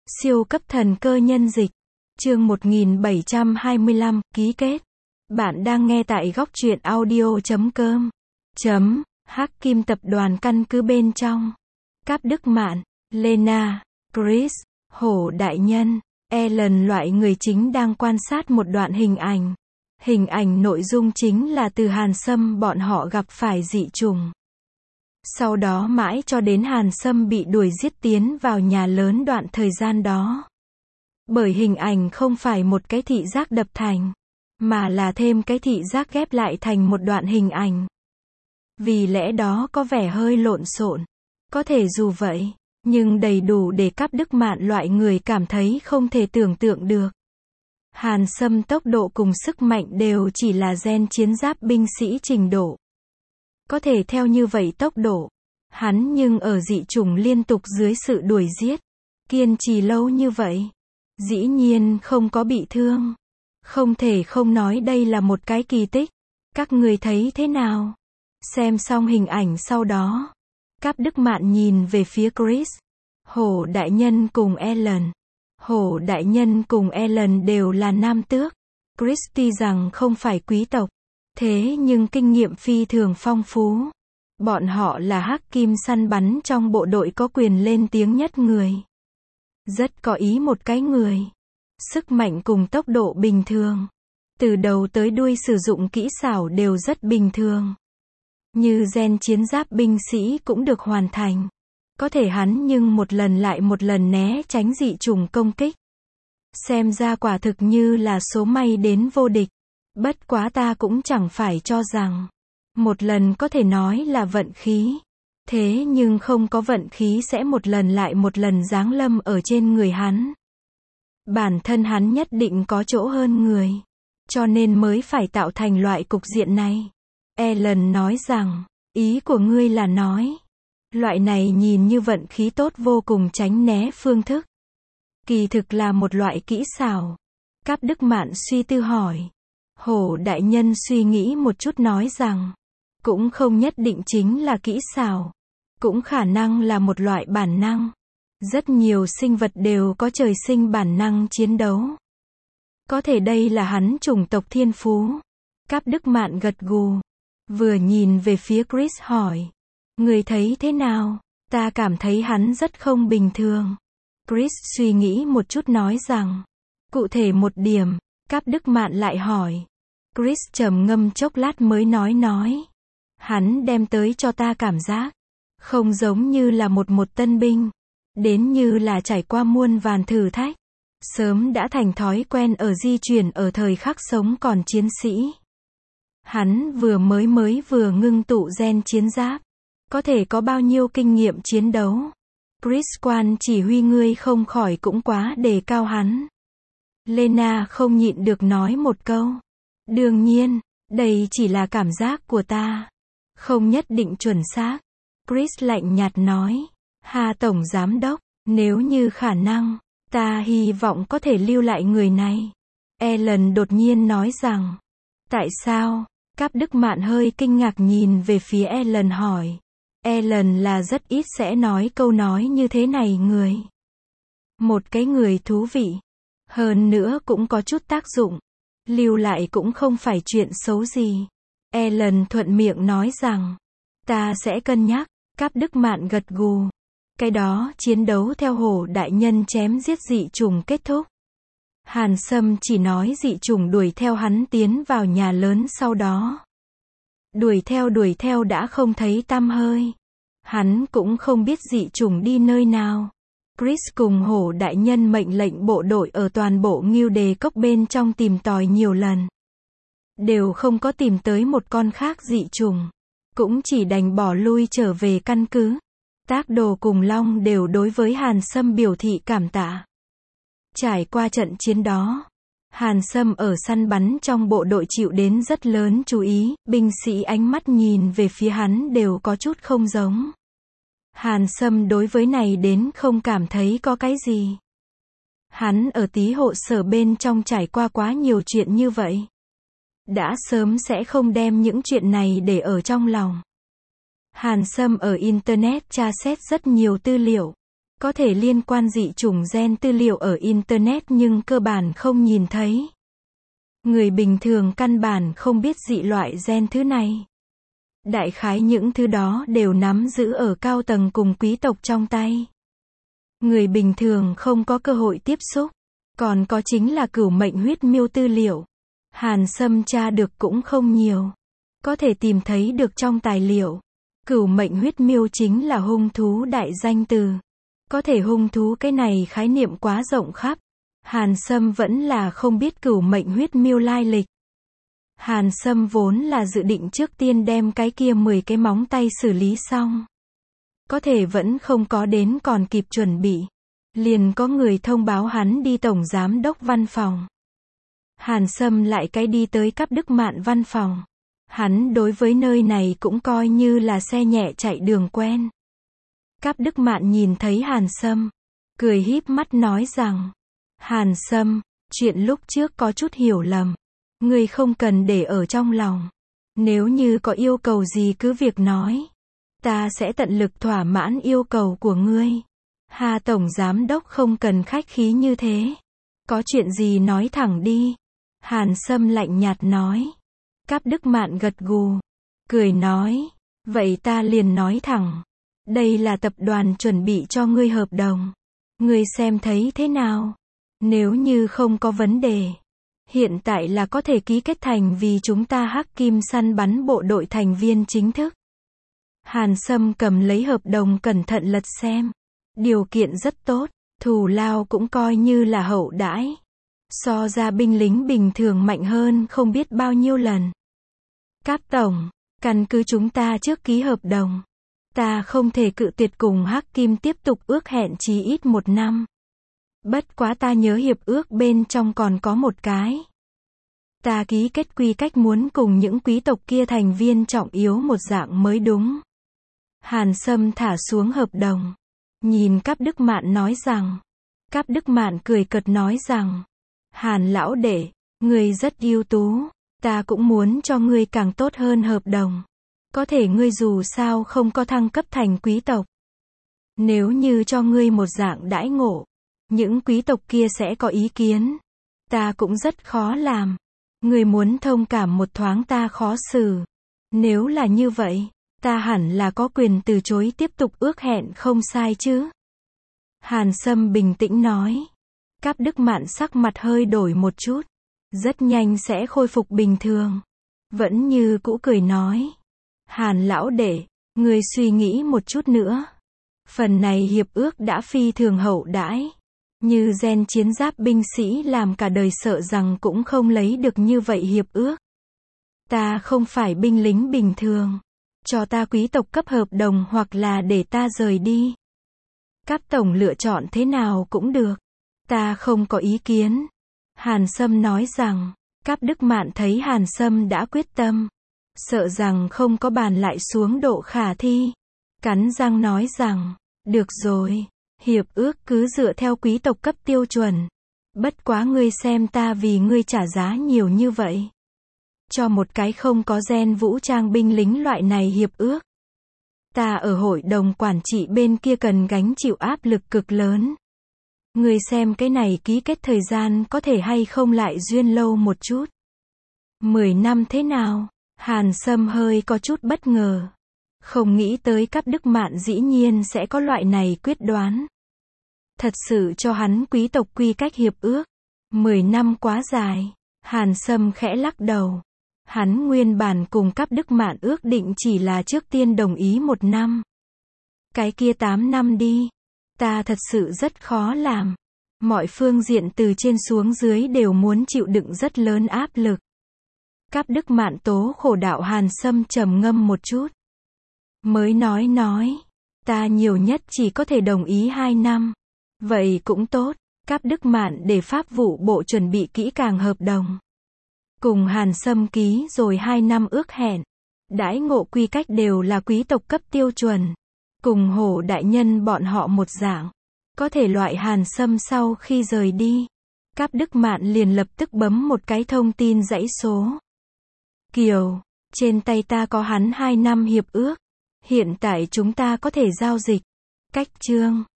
Siêu cấp thần cơ nhân dịch. Chương 1725, ký kết. Bạn đang nghe tại góc truyện audio.com. Hắc Kim tập đoàn căn cứ bên trong. Cáp Đức Mạn, Lena, Chris, Hổ đại nhân, Ellen loại người chính đang quan sát một đoạn hình ảnh. Hình ảnh nội dung chính là từ Hàn Sâm bọn họ gặp phải dị trùng. Sau đó mãi cho đến Hàn Sâm bị đuổi giết tiến vào nhà lớn đoạn thời gian đó. Bởi hình ảnh không phải một cái thị giác đập thành, mà là thêm cái thị giác ghép lại thành một đoạn hình ảnh. Vì lẽ đó có vẻ hơi lộn xộn. Có thể dù vậy, nhưng đầy đủ để Cáp Đức Mạn loại người cảm thấy không thể tưởng tượng được. Hàn Sâm tốc độ cùng sức mạnh đều chỉ là gen chiến giáp binh sĩ trình độ. Có thể theo như vậy tốc độ, hắn nhưng ở dị chủng liên tục dưới sự đuổi giết, kiên trì lâu như vậy, dĩ nhiên không có bị thương. Không thể không nói đây là một cái kỳ tích. Các người thấy thế nào? Xem xong hình ảnh sau đó, Cáp Đức Mạn nhìn về phía Chris, Hổ đại nhân cùng Ellen. Hổ đại nhân cùng Ellen đều là nam tước. Chris tuy rằng không phải quý tộc, thế nhưng kinh nghiệm phi thường phong phú. Bọn họ là hắc kim săn bắn trong bộ đội có quyền lên tiếng nhất người. Rất có ý một cái người. Sức mạnh cùng tốc độ bình thường. Từ đầu tới đuôi sử dụng kỹ xảo đều rất bình thường. Như gen chiến giáp binh sĩ cũng được hoàn thành. Có thể hắn nhưng một lần lại một lần né tránh dị chủng công kích. Xem ra quả thực như là số may đến vô địch. Bất quá ta cũng chẳng phải cho rằng một lần có thể nói là vận khí. Thế nhưng không có vận khí sẽ một lần lại một lần giáng lâm ở trên người hắn. Bản thân hắn nhất định có chỗ hơn người. Cho nên mới phải tạo thành loại cục diện này. Ellen nói rằng, ý của ngươi là nói, loại này nhìn như vận khí tốt vô cùng tránh né phương thức. Kỳ thực là một loại kỹ xảo. Cáp Đức Mạn suy tư hỏi. Hổ đại nhân suy nghĩ một chút nói rằng, cũng không nhất định chính là kỹ xảo. Cũng khả năng là một loại bản năng. Rất nhiều sinh vật đều có trời sinh bản năng chiến đấu. Có thể đây là hắn chủng tộc thiên phú. Cáp Đức Mạn gật gù. Vừa nhìn về phía Chris hỏi. Người thấy thế nào? Ta cảm thấy hắn rất không bình thường. Chris suy nghĩ một chút nói rằng. Cụ thể một điểm, Cáp Đức Mạn lại hỏi. Chris trầm ngâm chốc lát mới nói. Hắn đem tới cho ta cảm giác. Không giống như là một tân binh. Đến như là trải qua muôn vàn thử thách. Sớm đã thành thói quen ở di chuyển ở thời khắc sống còn chiến sĩ. Hắn vừa vừa ngưng tụ gen chiến giáp. Có thể có bao nhiêu kinh nghiệm chiến đấu. Chris quan chỉ huy ngươi không khỏi cũng quá đề cao hắn. Lena không nhịn được nói một câu. Đương nhiên, đây chỉ là cảm giác của ta. Không nhất định chuẩn xác. Chris lạnh nhạt nói. Hà Tổng Giám Đốc, nếu như khả năng, ta hy vọng có thể lưu lại người này. Ellen đột nhiên nói rằng. Tại sao? Cáp Đức Mạn hơi kinh ngạc nhìn về phía Ellen hỏi. Ellen là rất ít sẽ nói câu nói như thế này người. Một cái người thú vị. Hơn nữa cũng có chút tác dụng. Lưu lại cũng không phải chuyện xấu gì. Ellen thuận miệng nói rằng. Ta sẽ cân nhắc. Cáp Đức Mạn gật gù. Cái đó chiến đấu theo Hổ đại nhân chém giết dị chủng kết thúc. Hàn Sâm chỉ nói dị chủng đuổi theo hắn tiến vào nhà lớn sau đó. Đuổi theo đã không thấy tăm hơi. Hắn cũng không biết dị chủng đi nơi nào. Chris cùng Hổ đại nhân mệnh lệnh bộ đội ở toàn bộ Ngưu Đề Cốc bên trong tìm tòi nhiều lần. Đều không có tìm tới một con khác dị chủng. Cũng chỉ đành bỏ lui trở về căn cứ. Tác Đồ cùng Long đều đối với Hàn Sâm biểu thị cảm tạ. Trải qua trận chiến đó, Hàn Sâm ở săn bắn trong bộ đội chịu đến rất lớn chú ý, binh sĩ ánh mắt nhìn về phía hắn đều có chút không giống. Hàn Sâm đối với này đến không cảm thấy có cái gì. Hắn ở Tý hộ sở bên trong trải qua quá nhiều chuyện như vậy. Đã sớm sẽ không đem những chuyện này để ở trong lòng. Hàn Sâm ở Internet tra xét rất nhiều tư liệu. Có thể liên quan dị chủng gen tư liệu ở Internet nhưng cơ bản không nhìn thấy. Người bình thường căn bản không biết dị loại gen thứ này. Đại khái những thứ đó đều nắm giữ ở cao tầng cùng quý tộc trong tay. Người bình thường không có cơ hội tiếp xúc. Còn có chính là cửu mệnh huyết miêu tư liệu. Hàn Sâm tra được cũng không nhiều. Có thể tìm thấy được trong tài liệu. Cửu mệnh huyết miêu chính là hung thú đại danh từ. Có thể hung thú cái này khái niệm quá rộng khắp. Hàn Sâm vẫn là không biết cửu mệnh huyết miêu lai lịch. Hàn Sâm vốn là dự định trước tiên đem cái kia 10 cái móng tay xử lý xong. Có thể vẫn không có đến còn kịp chuẩn bị. Liền có người thông báo hắn đi tổng giám đốc văn phòng. Hàn Sâm lại cái đi tới Cáp Đức Mạn văn phòng. Hắn đối với nơi này cũng coi như là xe nhẹ chạy đường quen. Cáp Đức Mạn nhìn thấy Hàn Sâm, cười híp mắt nói rằng, Hàn Sâm, chuyện lúc trước có chút hiểu lầm. Ngươi không cần để ở trong lòng. Nếu như có yêu cầu gì cứ việc nói. Ta sẽ tận lực thỏa mãn yêu cầu của ngươi. Hà Tổng Giám Đốc không cần khách khí như thế. Có chuyện gì nói thẳng đi. Hàn Sâm lạnh nhạt nói. Cáp Đức Mạn gật gù. Cười nói. Vậy ta liền nói thẳng. Đây là tập đoàn chuẩn bị cho ngươi hợp đồng. Ngươi xem thấy thế nào? Nếu như không có vấn đề. Hiện tại là có thể ký kết thành vì chúng ta Hắc Kim săn bắn bộ đội thành viên chính thức. Hàn Sâm cầm lấy hợp đồng cẩn thận lật xem. Điều kiện rất tốt, thù lao cũng coi như là hậu đãi. So ra binh lính bình thường mạnh hơn không biết bao nhiêu lần. Cáp Tổng, căn cứ chúng ta trước ký hợp đồng. Ta không thể cự tuyệt cùng Hắc Kim tiếp tục ước hẹn chí ít 1 năm. Bất quá ta nhớ hiệp ước bên trong còn có một cái. Ta ký kết quy cách muốn cùng những quý tộc kia thành viên trọng yếu một dạng mới đúng. Hàn Sâm thả xuống hợp đồng. Nhìn Cáp Đức Mạn nói rằng. Cáp Đức Mạn cười cợt nói rằng. Hàn lão đệ, ngươi rất ưu tú. Ta cũng muốn cho ngươi càng tốt hơn hợp đồng. Có thể ngươi dù sao không có thăng cấp thành quý tộc. Nếu như cho ngươi một dạng đãi ngộ. Những quý tộc kia sẽ có ý kiến. Ta cũng rất khó làm. Ngươi muốn thông cảm một thoáng ta khó xử. Nếu là như vậy, ta hẳn là có quyền từ chối tiếp tục ước hẹn không sai chứ. Hàn Sâm bình tĩnh nói. Cáp Đức Mạn sắc mặt hơi đổi một chút. Rất nhanh sẽ khôi phục bình thường. Vẫn như cũ cười nói. Hàn lão đệ, ngươi suy nghĩ một chút nữa. Phần này hiệp ước đã phi thường hậu đãi. Như gen chiến giáp binh sĩ làm cả đời sợ rằng cũng không lấy được như vậy hiệp ước. Ta không phải binh lính bình thường. Cho ta quý tộc cấp hợp đồng hoặc là để ta rời đi. Cáp Tổng lựa chọn thế nào cũng được. Ta không có ý kiến. Hàn Sâm nói rằng. Cáp Đức Mạn thấy Hàn Sâm đã quyết tâm. Sợ rằng không có bàn lại xuống độ khả thi. Cắn răng nói rằng. Được rồi. Hiệp ước cứ dựa theo quý tộc cấp tiêu chuẩn. Bất quá ngươi xem ta vì ngươi trả giá nhiều như vậy. Cho một cái không có gen vũ trang binh lính loại này hiệp ước. Ta ở hội đồng quản trị bên kia cần gánh chịu áp lực cực lớn. Ngươi xem cái này ký kết thời gian có thể hay không lại duyên lâu một chút. 10 năm thế nào? Hàn Sâm hơi có chút bất ngờ. Không nghĩ tới Cáp Đức Mạn dĩ nhiên sẽ có loại này quyết đoán. Thật sự cho hắn quý tộc quy cách hiệp ước. 10 năm quá dài. Hàn Sâm khẽ lắc đầu. Hắn nguyên bản cùng Cáp Đức Mạn ước định chỉ là trước tiên đồng ý 1 năm. Cái kia 8 năm đi. Ta thật sự rất khó làm. Mọi phương diện từ trên xuống dưới đều muốn chịu đựng rất lớn áp lực. Cáp Đức Mạn tố khổ đạo. Hàn Sâm trầm ngâm một chút. Mới nói. Ta nhiều nhất chỉ có thể đồng ý 2 năm. Vậy cũng tốt. Cáp Đức Mạn để pháp vụ bộ chuẩn bị kỹ càng hợp đồng. Cùng Hàn Sâm ký rồi 2 năm ước hẹn. Đãi ngộ quy cách đều là quý tộc cấp tiêu chuẩn. Cùng Hổ đại nhân bọn họ một dạng. Có thể loại Hàn Sâm sau khi rời đi. Cáp Đức Mạn liền lập tức bấm một cái thông tin dãy số. Kiều, trên tay ta có hắn 2 năm hiệp ước. Hiện tại chúng ta có thể giao dịch. Cách chương